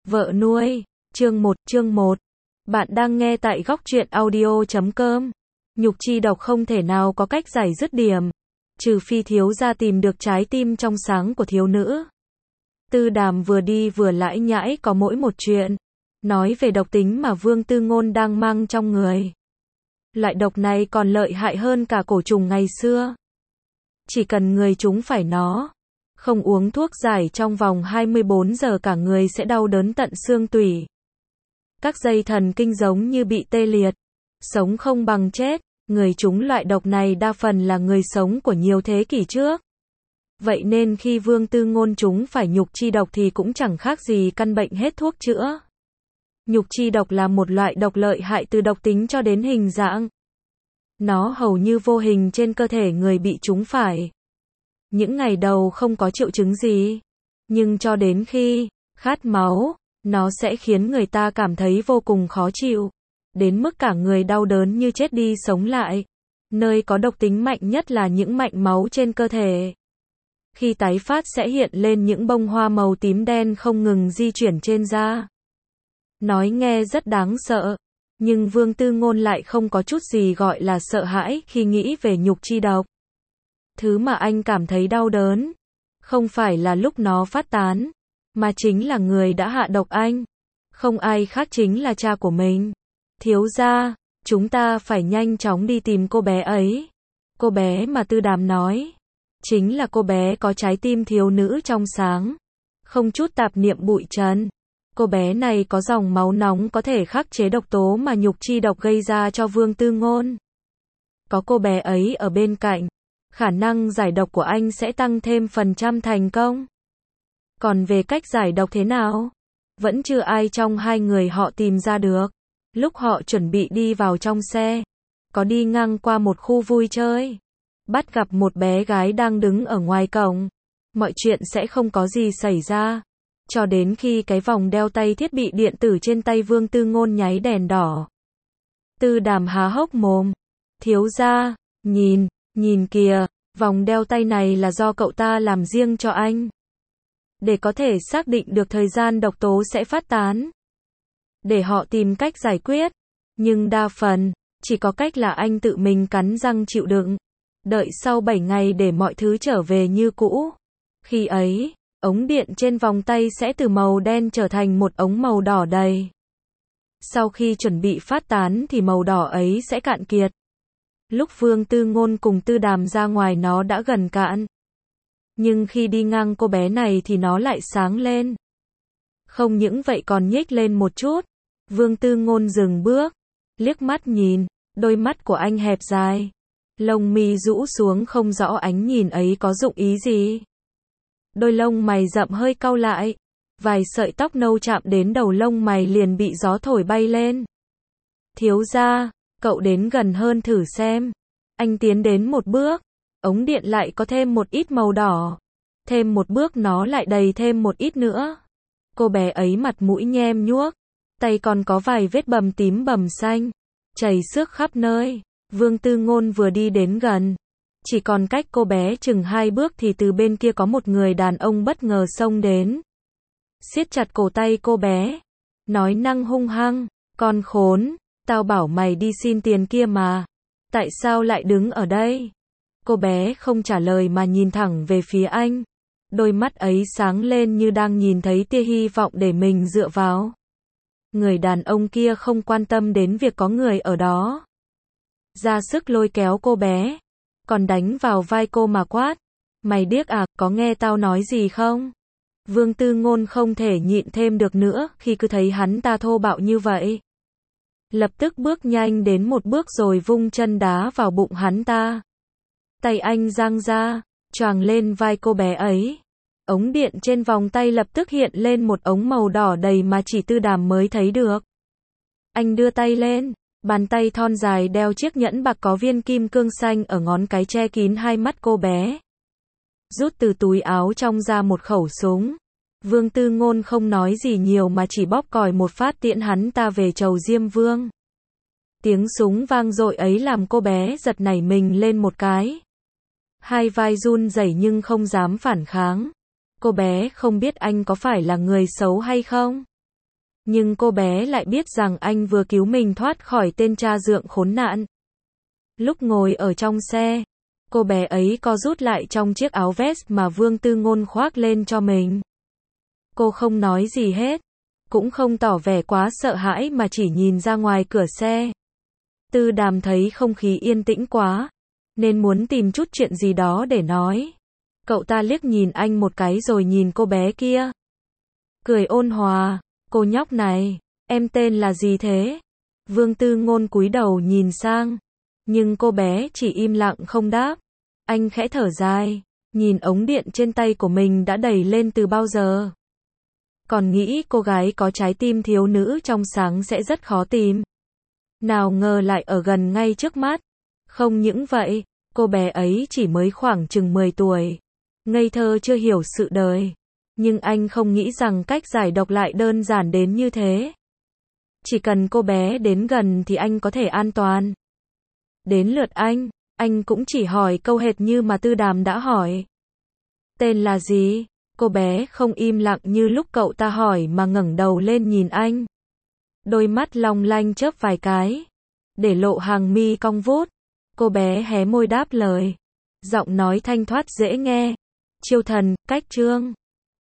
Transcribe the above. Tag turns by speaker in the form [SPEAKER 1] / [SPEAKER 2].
[SPEAKER 1] Vợ nuôi, chương 1. Bạn đang nghe tại góc truyện audio.com. Nhục chi độc không thể nào có cách giải dứt điểm, trừ phi thiếu gia tìm được trái tim trong sáng của thiếu nữ. Tư Đàm vừa đi vừa lải nhải có mỗi một chuyện, nói về độc tính mà Vương Tư Ngôn đang mang trong người. Loại độc này còn lợi hại hơn cả cổ trùng ngày xưa. Chỉ cần người chúng phải nó, không uống thuốc giải trong vòng 24 giờ cả người sẽ đau đớn tận xương tủy. Các dây thần kinh giống như bị tê liệt, sống không bằng chết. Người chúng loại độc này đa phần là người sống của nhiều thế kỷ trước. Vậy nên khi Vương Tư Ngôn chúng phải nhục chi độc thì cũng chẳng khác gì căn bệnh hết thuốc chữa. Nhục chi độc là một loại độc lợi hại từ độc tính cho đến hình dạng. Nó hầu như vô hình trên cơ thể người bị chúng phải. Những ngày đầu không có triệu chứng gì, nhưng cho đến khi khát máu, nó sẽ khiến người ta cảm thấy vô cùng khó chịu, đến mức cả người đau đớn như chết đi sống lại. Nơi có độc tính mạnh nhất là những mạch máu trên cơ thể. Khi tái phát sẽ hiện lên những bông hoa màu tím đen không ngừng di chuyển trên da. Nói nghe rất đáng sợ, nhưng Vương Tư Ngôn lại không có chút gì gọi là sợ hãi khi nghĩ về nhục chi độc. Thứ mà anh cảm thấy đau đớn, không phải là lúc nó phát tán, mà chính là người đã hạ độc anh. Không ai khác chính là cha của mình. Thiếu gia, chúng ta phải nhanh chóng đi tìm cô bé ấy. Cô bé mà Tư Đàm nói, chính là cô bé có trái tim thiếu nữ trong sáng, không chút tạp niệm bụi trần. Cô bé này có dòng máu nóng có thể khắc chế độc tố mà nhục chi độc gây ra cho Vương Tư Ngôn. Có cô bé ấy ở bên cạnh, khả năng giải độc của anh sẽ tăng thêm phần trăm thành công. Còn về cách giải độc thế nào, vẫn chưa ai trong hai người họ tìm ra được. Lúc họ chuẩn bị đi vào trong xe, có đi ngang qua một khu vui chơi, bắt gặp một bé gái đang đứng ở ngoài cổng. Mọi chuyện sẽ không có gì xảy ra, cho đến khi cái vòng đeo tay thiết bị điện tử trên tay Vương Tư Ngôn nháy đèn đỏ. Tư Đàm há hốc mồm. Thiếu gia, nhìn kìa, vòng đeo tay này là do cậu ta làm riêng cho anh. Để có thể xác định được thời gian độc tố sẽ phát tán. Để họ tìm cách giải quyết. Nhưng đa phần, chỉ có cách là anh tự mình cắn răng chịu đựng. Đợi sau 7 ngày để mọi thứ trở về như cũ. Khi ấy, ống điện trên vòng tay sẽ từ màu đen trở thành một ống màu đỏ đầy. Sau khi chuẩn bị phát tán thì màu đỏ ấy sẽ cạn kiệt. Lúc Vương Tư Ngôn cùng Tư Đàm ra ngoài nó đã gần cạn. Nhưng khi đi ngang cô bé này thì nó lại sáng lên. Không những vậy còn nhếch lên một chút. Vương Tư Ngôn dừng bước, liếc mắt nhìn, đôi mắt của anh hẹp dài. Lông mi rũ xuống không rõ ánh nhìn ấy có dụng ý gì. Đôi lông mày rậm hơi cau lại. Vài sợi tóc nâu chạm đến đầu lông mày liền bị gió thổi bay lên. Thiếu gia, cậu đến gần hơn thử xem. Anh tiến đến một bước, ống điện lại có thêm một ít màu đỏ. Thêm một bước nó lại đầy thêm một ít nữa. Cô bé ấy mặt mũi nhem nhuốc, tay còn có vài vết bầm tím bầm xanh, chảy xước khắp nơi. Vương Tư Ngôn vừa đi đến gần, chỉ còn cách cô bé chừng 2 bước thì từ bên kia có một người đàn ông bất ngờ xông đến. Siết chặt cổ tay cô bé, nói năng hung hăng, con khốn, tao bảo mày đi xin tiền kia mà, tại sao lại đứng ở đây? Cô bé không trả lời mà nhìn thẳng về phía anh, đôi mắt ấy sáng lên như đang nhìn thấy tia hy vọng để mình dựa vào. Người đàn ông kia không quan tâm đến việc có người ở đó, ra sức lôi kéo cô bé, còn đánh vào vai cô mà quát, mày điếc à, có nghe tao nói gì không? Vương Tư Ngôn không thể nhịn thêm được nữa khi cứ thấy hắn ta thô bạo như vậy. Lập tức bước nhanh đến một bước rồi vung chân đá vào bụng hắn ta. Tay anh giang ra, choàng lên vai cô bé ấy. Ống điện trên vòng tay lập tức hiện lên một ống màu đỏ đầy mà chỉ Tư Đàm mới thấy được. Anh đưa tay lên, bàn tay thon dài đeo chiếc nhẫn bạc có viên kim cương xanh ở ngón cái che kín hai mắt cô bé. Rút từ túi áo trong ra một khẩu súng. Vương Tư Ngôn không nói gì nhiều mà chỉ bóp còi một phát tiễn hắn ta về chầu Diêm Vương. Tiếng súng vang dội ấy làm cô bé giật nảy mình lên một cái. Hai vai run rẩy nhưng không dám phản kháng. Cô bé không biết anh có phải là người xấu hay không. Nhưng cô bé lại biết rằng anh vừa cứu mình thoát khỏi tên cha dượng khốn nạn. Lúc ngồi ở trong xe, cô bé ấy co rút lại trong chiếc áo vest mà Vương Tư Ngôn khoác lên cho mình. Cô không nói gì hết, cũng không tỏ vẻ quá sợ hãi mà chỉ nhìn ra ngoài cửa xe. Tư Đàm thấy không khí yên tĩnh quá, nên muốn tìm chút chuyện gì đó để nói. Cậu ta liếc nhìn anh một cái rồi nhìn cô bé kia. Cười ôn hòa, cô nhóc này, em tên là gì thế? Vương Tư Ngôn cúi đầu nhìn sang, nhưng cô bé chỉ im lặng không đáp. Anh khẽ thở dài, nhìn ống điện trên tay của mình đã đẩy lên từ bao giờ. Còn nghĩ cô gái có trái tim thiếu nữ trong sáng sẽ rất khó tìm. Nào ngờ lại ở gần ngay trước mắt. Không những vậy, cô bé ấy chỉ mới khoảng chừng 10 tuổi. Ngây thơ chưa hiểu sự đời. Nhưng anh không nghĩ rằng cách giải độc lại đơn giản đến như thế. Chỉ cần cô bé đến gần thì anh có thể an toàn. Đến lượt anh cũng chỉ hỏi câu hệt như mà Tư Đàm đã hỏi. Tên là gì? Cô bé không im lặng như lúc cậu ta hỏi mà ngẩng đầu lên nhìn anh. Đôi mắt long lanh chớp vài cái, để lộ hàng mi cong vút. Cô bé hé môi đáp lời. Giọng nói thanh thoát dễ nghe. Chiêu thần, cách trương.